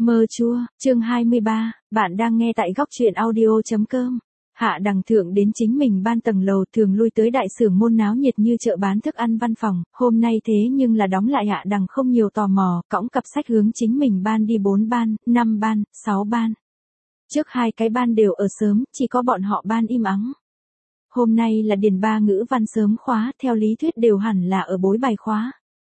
Mơ chua, chương 23, bạn đang nghe tại góc truyện audio.com. Hạ Đằng thượng đến chính mình ban tầng lầu, thường lui tới đại sưởng môn náo nhiệt như chợ bán thức ăn văn phòng, hôm nay thế nhưng là đóng lại. Hạ Đằng không nhiều tò mò, cõng cặp sách hướng chính mình ban đi. 4 ban, 5 ban, 6 ban. Trước 2 cái ban đều ở sớm, chỉ có bọn họ ban im ắng. Hôm nay là điền 3 ngữ văn sớm khóa, theo lý thuyết đều hẳn là ở bối bài khóa.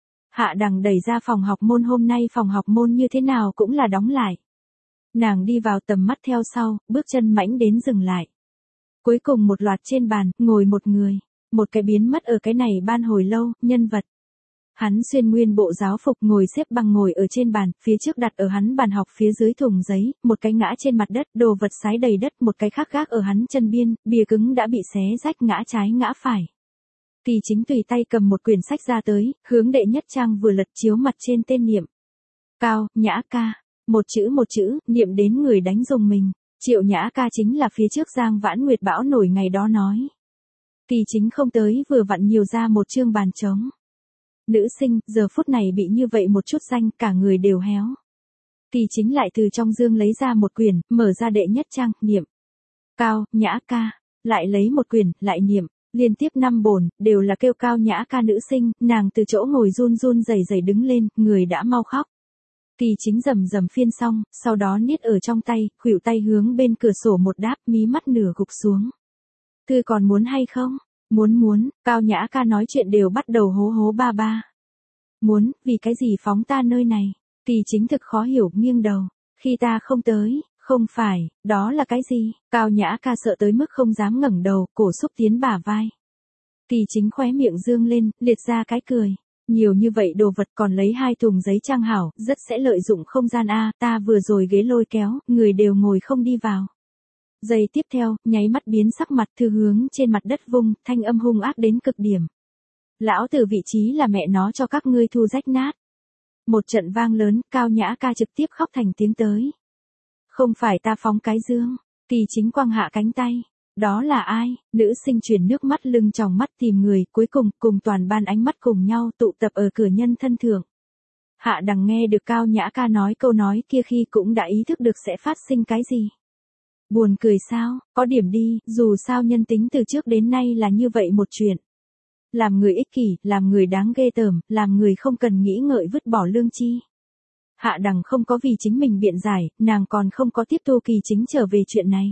Hạ Đằng đẩy ra phòng học môn, hôm nay phòng học môn như thế nào cũng là đóng lại. Nàng đi vào, tầm mắt theo sau, bước chân mãnh đến dừng lại. Cuối cùng một loạt trên bàn, ngồi một người, một cái biến mất ở cái này ban hồi lâu, nhân vật. Hắn xuyên nguyên bộ giáo phục, ngồi xếp bằng ngồi ở trên bàn, phía trước đặt ở hắn bàn học, phía dưới thùng giấy, một cái ngã trên mặt đất, đồ vật sái đầy đất, một cái khác gác ở hắn chân biên, bìa cứng đã bị xé rách, ngã trái ngã phải. Kỳ Chính tùy tay cầm một quyển sách ra tới, hướng đệ nhất trang vừa lật, chiếu mặt trên tên niệm. Cao Nhã Ca, một chữ, niệm đến người đánh rùng mình. Triệu Nhã Ca chính là phía trước Giang Vãn Nguyệt bão nổi ngày đó nói. Kỳ Chính không tới, vừa vặn nhiều ra một chương bàn trống. Nữ sinh, giờ phút này bị như vậy một chút danh, cả người đều héo. Kỳ Chính lại từ trong dương lấy ra một quyển, mở ra đệ nhất trang, niệm. Cao Nhã Ca, lại lấy một quyển, lại niệm. Liên tiếp 5 bổn, đều là kêu Cao Nhã Ca nữ sinh, nàng từ chỗ ngồi run run rẩy rẩy đứng lên, người đã mau khóc. Kỳ Chính rầm rầm phiên xong, sau đó niết ở trong tay, khuỷu tay hướng bên cửa sổ một đáp, mí mắt nửa gục xuống. Thư còn muốn hay không? Muốn, Cao Nhã Ca nói chuyện đều bắt đầu hố hố ba ba. Muốn, vì cái gì phóng ta nơi này? Kỳ Chính thực khó hiểu, nghiêng đầu. Khi ta không tới. Không phải, đó là cái gì? Cao Nhã Ca sợ tới mức không dám ngẩng đầu, cổ xúc tiến bả vai. Kỳ Chính khóe miệng dương lên, liệt ra cái cười. Nhiều như vậy đồ vật, còn lấy 2 thùng giấy trang hảo, rất sẽ lợi dụng không gian a, ta vừa rồi ghế lôi kéo, người đều ngồi không đi vào. Giây tiếp theo, nháy mắt biến sắc mặt, thư hướng trên mặt đất vung, thanh âm hung ác đến cực điểm. Lão tử vị trí là mẹ nó cho các ngươi thu rách nát. Một trận vang lớn, Cao Nhã Ca trực tiếp khóc thành tiếng tới. Không phải ta phóng cái dương. Kỳ Chính quăng hạ cánh tay. Đó là ai? Nữ sinh chuyển nước mắt lưng tròng mắt tìm người, cuối cùng toàn ban ánh mắt cùng nhau tụ tập ở cửa nhân thân thượng. Hạ Đằng nghe được Cao Nhã Ca nói câu nói kia khi cũng đã ý thức được sẽ phát sinh cái gì. Buồn cười sao, có điểm đi, dù sao nhân tính từ trước đến nay là như vậy một chuyện. Làm người ích kỷ, làm người đáng ghê tởm, làm người không cần nghĩ ngợi vứt bỏ lương chi. Hạ Đằng không có vì chính mình biện giải, nàng còn không có tiếp thu Kỳ Chính trở về chuyện này.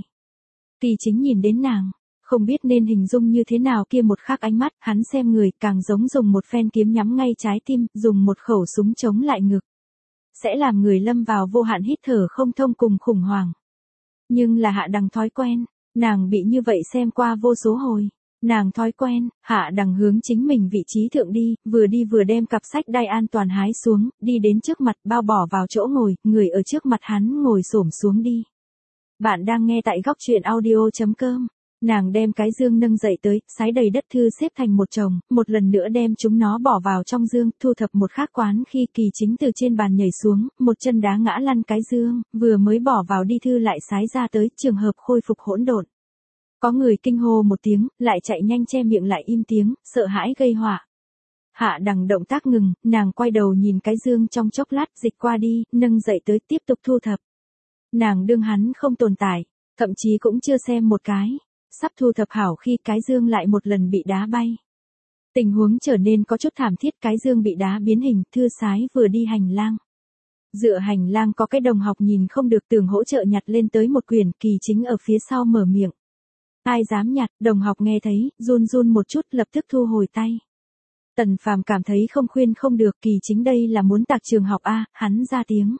Kỳ Chính nhìn đến nàng, không biết nên hình dung như thế nào kia một khắc ánh mắt, hắn xem người càng giống dùng một phen kiếm nhắm ngay trái tim, dùng một khẩu súng chống lại ngực. Sẽ làm người lâm vào vô hạn hít thở không thông cùng khủng hoảng. Nhưng là Hạ Đằng thói quen, nàng bị như vậy xem qua vô số hồi. Nàng thói quen, Hạ Đằng hướng chính mình vị trí thượng đi vừa đem cặp sách đai an toàn hái xuống, đi đến trước mặt, bao bỏ vào chỗ ngồi, người ở trước mặt hắn ngồi xổm xuống đi. Bạn đang nghe tại góc truyện audio.com. Nàng đem cái dương nâng dậy tới, sái đầy đất thư xếp thành một chồng, một lần nữa đem chúng nó bỏ vào trong dương, thu thập một khác quán khi Kỳ Chính từ trên bàn nhảy xuống, một chân đá ngã lăn cái dương, vừa mới bỏ vào đi thư lại sái ra tới, trường hợp khôi phục hỗn độn. Có người kinh hô một tiếng, lại chạy nhanh che miệng lại im tiếng, sợ hãi gây họa. Hạ Đằng động tác ngừng, nàng quay đầu nhìn cái dương trong chốc lát, dịch qua đi, nâng dậy tới tiếp tục thu thập. Nàng đương hắn không tồn tại, thậm chí cũng chưa xem một cái, sắp thu thập hảo khi cái dương lại một lần bị đá bay. Tình huống trở nên có chút thảm thiết, cái dương bị đá biến hình, thư sái vừa đi hành lang. Dựa hành lang có cái đồng học nhìn không được tưởng hỗ trợ nhặt lên tới một quyển, Kỳ Chính ở phía sau mở miệng. Ai dám nhặt, đồng học nghe thấy, run một chút lập tức thu hồi tay. Tần Phàm cảm thấy không khuyên không được, Kỳ Chính đây là muốn tạc trường học a, hắn ra tiếng.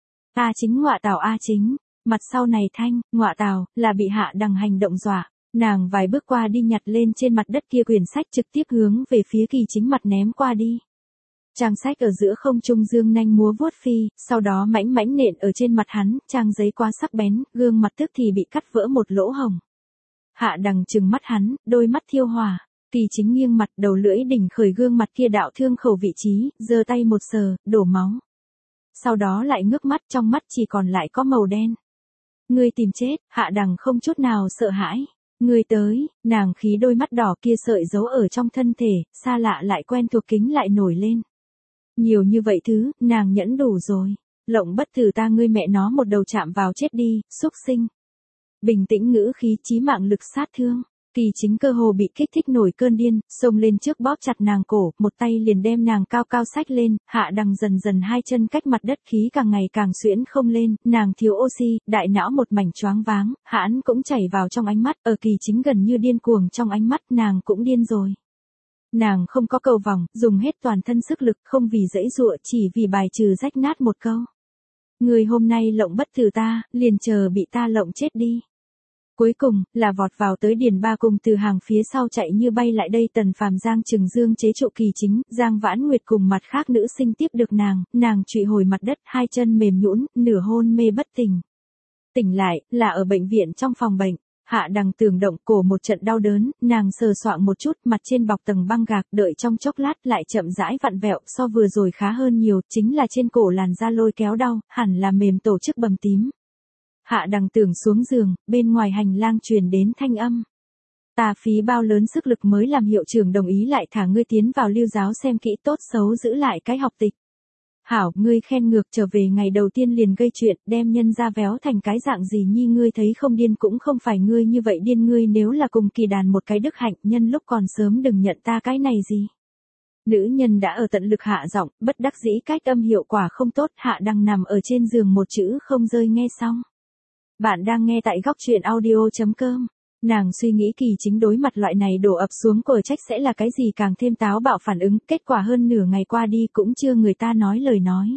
A Chính ngọa tào A Chính, mặt sau này thanh, ngọa tào, là bị Hạ Đằng hành động dọa. Nàng vài bước qua đi nhặt lên trên mặt đất kia quyển sách trực tiếp hướng về phía Kỳ Chính mặt ném qua đi. Trang sách ở giữa không trung dương nanh múa vuốt phi, sau đó mãnh nện ở trên mặt hắn, trang giấy quá sắc bén, gương mặt tức thì bị cắt vỡ một lỗ hồng. Hạ Đằng trừng mắt hắn, đôi mắt thiêu hỏa. Kỳ Chính nghiêng mặt, đầu lưỡi đỉnh khởi gương mặt kia đạo thương khẩu vị trí, giơ tay một sờ, đổ máu. Sau đó lại ngước mắt, trong mắt chỉ còn lại có màu đen. Ngươi tìm chết, Hạ Đằng không chút nào sợ hãi. Ngươi tới, nàng khí đôi mắt đỏ kia sợi giấu ở trong thân thể, xa lạ lại quen thuộc kính lại nổi lên. Nhiều như vậy thứ, nàng nhẫn đủ rồi. Lộng bất tử ta ngươi mẹ nó một đầu chạm vào chết đi, xúc sinh. Bình tĩnh ngữ khí chí mạng lực sát thương. Kỳ Chính cơ hồ bị kích thích nổi cơn điên, xông lên trước bóp chặt nàng cổ, một tay liền đem nàng cao cao xách lên, Hạ Đằng dần dần hai chân cách mặt đất khí càng ngày càng xuyễn không lên, nàng thiếu oxy, đại não một mảnh choáng váng, hãn cũng chảy vào trong ánh mắt, ở Kỳ Chính gần như điên cuồng trong ánh mắt nàng cũng điên rồi. Nàng không có cầu vòng, dùng hết toàn thân sức lực không vì giãy giụa chỉ vì bài trừ rách nát một câu. Người hôm nay lộng bất tử ta, liền chờ bị ta lộng chết đi. Cuối cùng, là vọt vào tới Điền Ba cùng từ hàng phía sau chạy như bay lại đây Tần Phàm Giang Trừng Dương chế trụ Kỳ Chính, Giang Vãn Nguyệt cùng mặt khác nữ sinh tiếp được nàng trụy hồi mặt đất, hai chân mềm nhũn, nửa hôn mê bất tỉnh. Tỉnh lại, là ở bệnh viện trong phòng bệnh. Hạ Đằng tưởng động cổ một trận đau đớn, nàng sờ soạng một chút, mặt trên bọc tầng băng gạc, đợi trong chốc lát lại chậm rãi vặn vẹo, so vừa rồi khá hơn nhiều, chính là trên cổ làn da lôi kéo đau, hẳn là mềm tổ chức bầm tím. Hạ Đằng tưởng xuống giường, bên ngoài hành lang truyền đến thanh âm. Ta phí bao lớn sức lực mới làm hiệu trưởng đồng ý lại thả ngươi tiến vào lưu giáo xem kỹ tốt xấu giữ lại cái học tịch. Hảo, ngươi khen ngược trở về ngày đầu tiên liền gây chuyện, đem nhân ra véo thành cái dạng gì nhi ngươi thấy không điên cũng không phải ngươi như vậy điên ngươi nếu là cùng Kỳ Đàn một cái đức hạnh nhân lúc còn sớm đừng nhận ta cái này gì. Nữ nhân đã ở tận lực hạ giọng, bất đắc dĩ cách âm hiệu quả không tốt, Hạ Đằng nằm ở trên giường một chữ không rơi nghe xong. Bạn đang nghe tại góc truyện audio.com. Nàng suy nghĩ Kỳ Chính đối mặt loại này đổ ập xuống cờ trách sẽ là cái gì càng thêm táo bạo phản ứng, kết quả hơn nửa ngày qua đi cũng chưa người ta nói lời nói.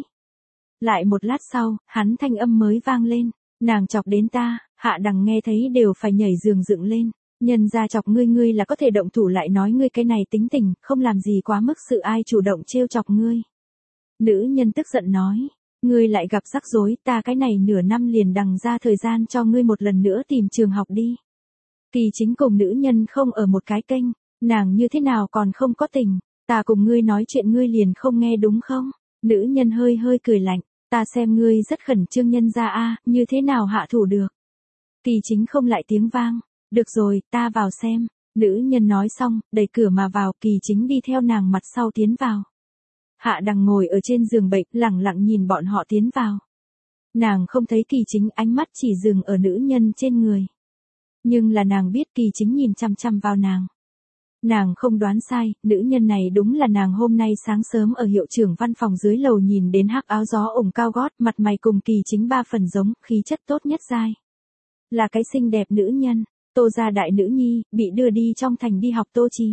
Lại một lát sau, hắn thanh âm mới vang lên, nàng chọc đến ta, Hạ Đằng nghe thấy đều phải nhảy giường dựng lên, nhân ra chọc ngươi là có thể động thủ lại nói ngươi cái này tính tình, không làm gì quá mức sự ai chủ động trêu chọc ngươi. Nữ nhân tức giận nói. Ngươi lại gặp rắc rối, ta cái này nửa năm liền đằng ra thời gian cho ngươi một lần nữa tìm trường học đi. Kỳ Chính cùng nữ nhân không ở một cái kênh, nàng như thế nào còn không có tình, ta cùng ngươi nói chuyện ngươi liền không nghe đúng không? Nữ nhân hơi hơi cười lạnh, ta xem ngươi rất khẩn trương nhân ra a, như thế nào hạ thủ được? Kỳ Chính không lại tiếng vang, được rồi, ta vào xem. Nữ nhân nói xong, đẩy cửa mà vào, Kỳ Chính đi theo nàng mặt sau tiến vào. Hạ Đằng ngồi ở trên giường bệnh, lẳng lặng nhìn bọn họ tiến vào. Nàng không thấy Kỳ Chính, ánh mắt chỉ dừng ở nữ nhân trên người. Nhưng là nàng biết Kỳ Chính nhìn chăm chăm vào nàng. Nàng không đoán sai, nữ nhân này đúng là nàng hôm nay sáng sớm ở hiệu trưởng văn phòng dưới lầu nhìn đến hắc áo gió ủng cao gót, mặt mày cùng Kỳ Chính ba phần giống, khí chất tốt nhất giai. Là cái xinh đẹp nữ nhân, Tô gia đại nữ nhi, bị đưa đi trong thành đi học Tô Chí.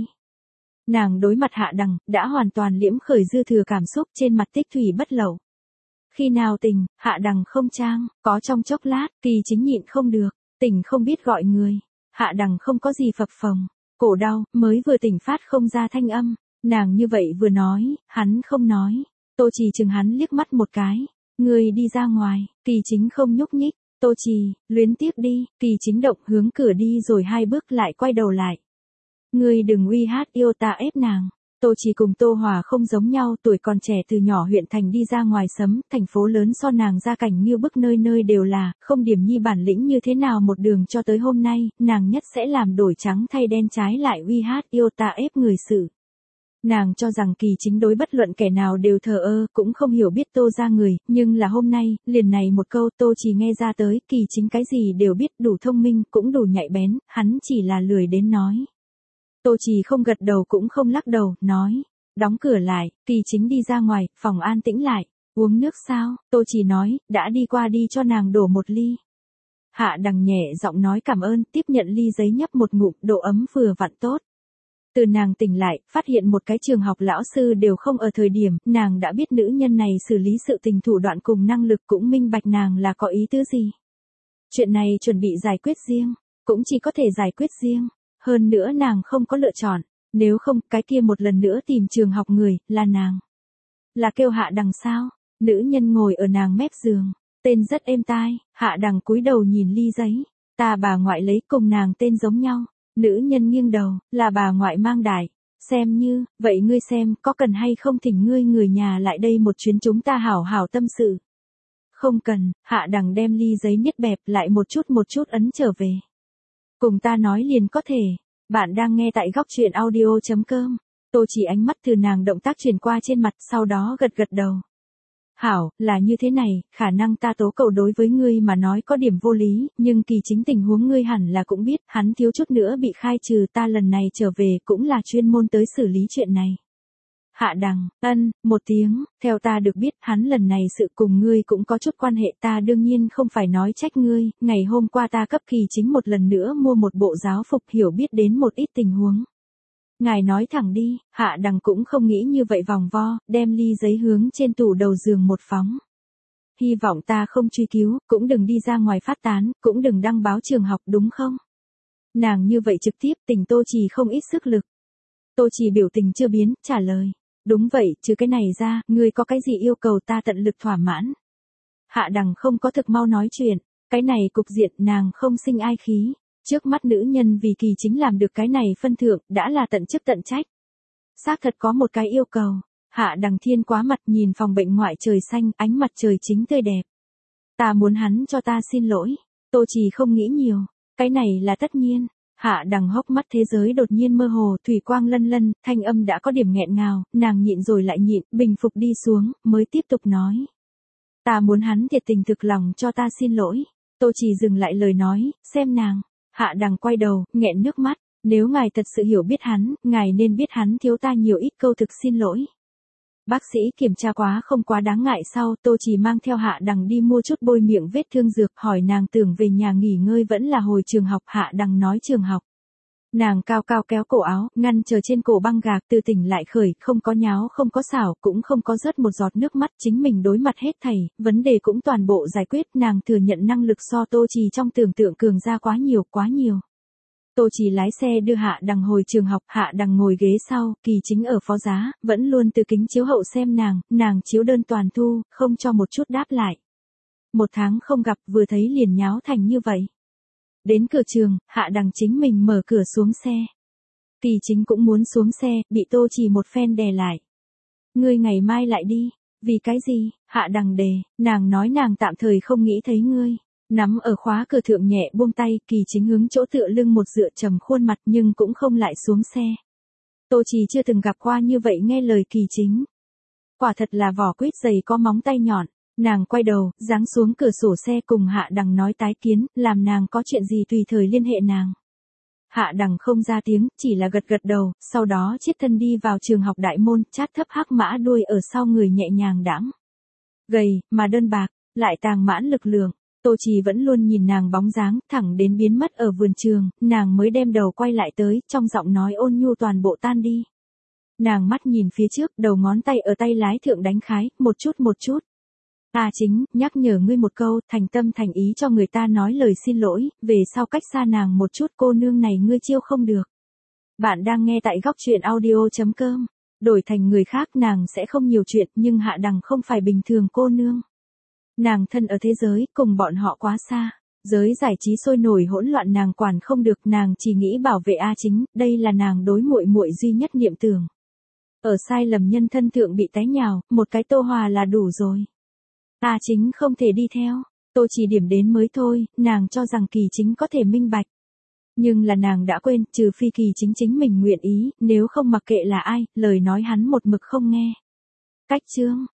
Nàng đối mặt Hạ Đằng, đã hoàn toàn liễm khởi dư thừa cảm xúc trên mặt tích thủy bất lậu. Khi nào tỉnh, Hạ Đằng không trang, có trong chốc lát, Kỳ Chính nhịn không được, tỉnh không biết gọi người. Hạ Đằng không có gì phập phồng, cổ đau, mới vừa tỉnh phát không ra thanh âm. Nàng như vậy vừa nói, hắn không nói. Tô Trì chừng hắn liếc mắt một cái. Người đi ra ngoài, Kỳ Chính không nhúc nhích. Tô Trì, luyến tiếc đi, Kỳ Chính động hướng cửa đi rồi hai bước lại quay đầu lại. Ngươi đừng uy hát yêu ta ép nàng. Tô Trì cùng Tô Hòa không giống nhau, tuổi còn trẻ từ nhỏ huyện thành đi ra ngoài sấm, thành phố lớn so nàng ra cảnh như bức nơi nơi đều là, không điểm nhi bản lĩnh như thế nào một đường cho tới hôm nay, nàng nhất sẽ làm đổi trắng thay đen trái lại uy hát yêu ta ép người xử. Nàng cho rằng Kỳ Chính đối bất luận kẻ nào đều thờ ơ, cũng không hiểu biết Tô ra người, nhưng là hôm nay, liền này một câu Tô Trì nghe ra tới, Kỳ Chính cái gì đều biết, đủ thông minh, cũng đủ nhạy bén, hắn chỉ là lười đến nói. Tô Trì không gật đầu cũng không lắc đầu, nói, đóng cửa lại, Kỳ Chính đi ra ngoài, phòng an tĩnh lại, uống nước sao, Tô Trì nói, đã đi qua đi cho nàng đổ một ly. Hạ Đằng nhẹ giọng nói cảm ơn, tiếp nhận ly giấy nhấp một ngụm, độ ấm vừa vặn tốt. Từ nàng tỉnh lại, phát hiện một cái trường học lão sư đều không ở thời điểm, nàng đã biết nữ nhân này xử lý sự tình thủ đoạn cùng năng lực cũng minh bạch nàng là có ý tứ gì. Chuyện này chuẩn bị giải quyết riêng, cũng chỉ có thể giải quyết riêng. Hơn nữa nàng không có lựa chọn, nếu không, cái kia một lần nữa tìm trường học người, là nàng. Là kêu Hạ Đằng sao? Nữ nhân ngồi ở nàng mép giường, tên rất êm tai, Hạ Đằng cúi đầu nhìn ly giấy, ta bà ngoại lấy cùng nàng tên giống nhau. Nữ nhân nghiêng đầu, là bà ngoại mang đại, xem như, vậy ngươi xem, có cần hay không thỉnh ngươi người nhà lại đây một chuyến chúng ta hảo hảo tâm sự. Không cần, Hạ Đằng đem ly giấy niết bẹp lại một chút ấn trở về. Cùng ta nói liền có thể. Bạn đang nghe tại góc truyện audio.com. Tô Chỉ ánh mắt từ nàng động tác chuyển qua trên mặt, sau đó gật gật đầu. Hảo, là như thế này, khả năng ta tố cậu đối với ngươi mà nói có điểm vô lý, nhưng Kỳ Chính tình huống ngươi hẳn là cũng biết, hắn thiếu chút nữa bị khai trừ, ta lần này trở về cũng là chuyên môn tới xử lý chuyện này. Hạ Đằng, một tiếng, theo ta được biết, hắn lần này sự cùng ngươi cũng có chút quan hệ, ta đương nhiên không phải nói trách ngươi, ngày hôm qua ta cấp Kỳ Chính một lần nữa mua một bộ giáo phục, hiểu biết đến một ít tình huống. Ngài nói thẳng đi, Hạ Đằng cũng không nghĩ như vậy vòng vo, đem ly giấy hướng trên tủ đầu giường một phóng. Hy vọng ta không truy cứu, cũng đừng đi ra ngoài phát tán, cũng đừng đăng báo trường học đúng không? Nàng như vậy trực tiếp tình Tô Trì không ít sức lực. Tô Trì biểu tình chưa biến, trả lời. Đúng vậy, trừ cái này ra, ngươi có cái gì yêu cầu ta tận lực thỏa mãn. Hạ Đằng không có thực mau nói chuyện, cái này cục diện nàng không sinh ai khí. Trước mắt nữ nhân vì Kỳ Chính làm được cái này phân thượng, đã là tận chức tận trách. Xác thật có một cái yêu cầu, Hạ Đằng thiên quá mặt nhìn phòng bệnh ngoại trời xanh, ánh mặt trời chính tươi đẹp. Ta muốn hắn cho ta xin lỗi. Tô Trì không nghĩ nhiều, cái này là tất nhiên. Hạ Đằng hốc mắt thế giới đột nhiên mơ hồ, thủy quang lân lân, thanh âm đã có điểm nghẹn ngào, nàng nhịn rồi lại nhịn, bình phục đi xuống, mới tiếp tục nói. Ta muốn hắn thiệt tình thực lòng cho ta xin lỗi. Tô Trì dừng lại lời nói, xem nàng. Hạ Đằng quay đầu, nghẹn nước mắt, nếu ngài thật sự hiểu biết hắn, ngài nên biết hắn thiếu ta nhiều ít câu thực xin lỗi. Bác sĩ kiểm tra quá không quá đáng ngại sau, Tô Trì mang theo Hạ Đằng đi mua chút bôi miệng vết thương dược, hỏi nàng tưởng về nhà nghỉ ngơi vẫn là hồi trường học, Hạ Đằng nói trường học. Nàng cao cao kéo cổ áo, ngăn chờ trên cổ băng gạc, từ tỉnh lại khởi, không có nháo không có xảo, cũng không có rớt một giọt nước mắt, chính mình đối mặt hết thảy, vấn đề cũng toàn bộ giải quyết, nàng thừa nhận năng lực so Tô Trì trong tưởng tượng cường ra quá nhiều, quá nhiều. Tô Trì lái xe đưa Hạ Đằng hồi trường học, Hạ Đằng ngồi ghế sau, Kỳ Chính ở phó giá, vẫn luôn từ kính chiếu hậu xem nàng chiếu đơn toàn thu, không cho một chút đáp lại. 1 tháng không gặp, vừa thấy liền nháo thành như vậy. Đến cửa trường, Hạ Đằng chính mình mở cửa xuống xe. Kỳ Chính cũng muốn xuống xe, bị Tô Trì một phen đè lại. Ngươi ngày mai lại đi. Vì cái gì? Hạ Đằng đề, nàng nói nàng tạm thời không nghĩ thấy ngươi. Nắm ở khóa cửa thượng nhẹ buông tay, Kỳ Chính hướng chỗ tựa lưng một dựa trầm khuôn mặt nhưng cũng không lại xuống xe. Tô Trì chưa từng gặp qua như vậy nghe lời Kỳ Chính. Quả thật là vỏ quýt dày có móng tay nhọn. Nàng quay đầu, giáng xuống cửa sổ xe cùng Hạ Đằng nói tái kiến, làm nàng có chuyện gì tùy thời liên hệ nàng. Hạ Đằng không ra tiếng, chỉ là gật gật đầu, sau đó chiết thân đi vào trường học đại môn, chát thấp hắc mã đuôi ở sau người nhẹ nhàng đãng. Gầy, mà đơn bạc, lại tàng mãn lực lượng. Tô Trì vẫn luôn nhìn nàng bóng dáng, thẳng đến biến mất ở vườn trường, nàng mới đem đầu quay lại tới, trong giọng nói ôn nhu toàn bộ tan đi. Nàng mắt nhìn phía trước, đầu ngón tay ở tay lái thượng đánh khái, một chút. Chính, nhắc nhở ngươi một câu, thành tâm thành ý cho người ta nói lời xin lỗi, về sau cách xa nàng một chút, cô nương này ngươi chiêu không được. Bạn đang nghe tại góc truyện audio.com. Đổi thành người khác nàng sẽ không nhiều chuyện, nhưng Hạ Đằng không phải bình thường cô nương. Nàng thân ở thế giới, cùng bọn họ quá xa. Giới giải trí sôi nổi hỗn loạn nàng quản không được, nàng chỉ nghĩ bảo vệ Chính, đây là nàng đối muội muội duy nhất niệm tưởng. Ở sai lầm nhân thân thượng bị té nhào, một cái Tô Hòa là đủ rồi. Chính không thể đi theo, Tô Trì điểm đến mới thôi, nàng cho rằng Kỳ Chính có thể minh bạch. Nhưng là nàng đã quên, trừ phi Kỳ Chính chính mình nguyện ý, nếu không mặc kệ là ai, lời nói hắn một mực không nghe. Cách chương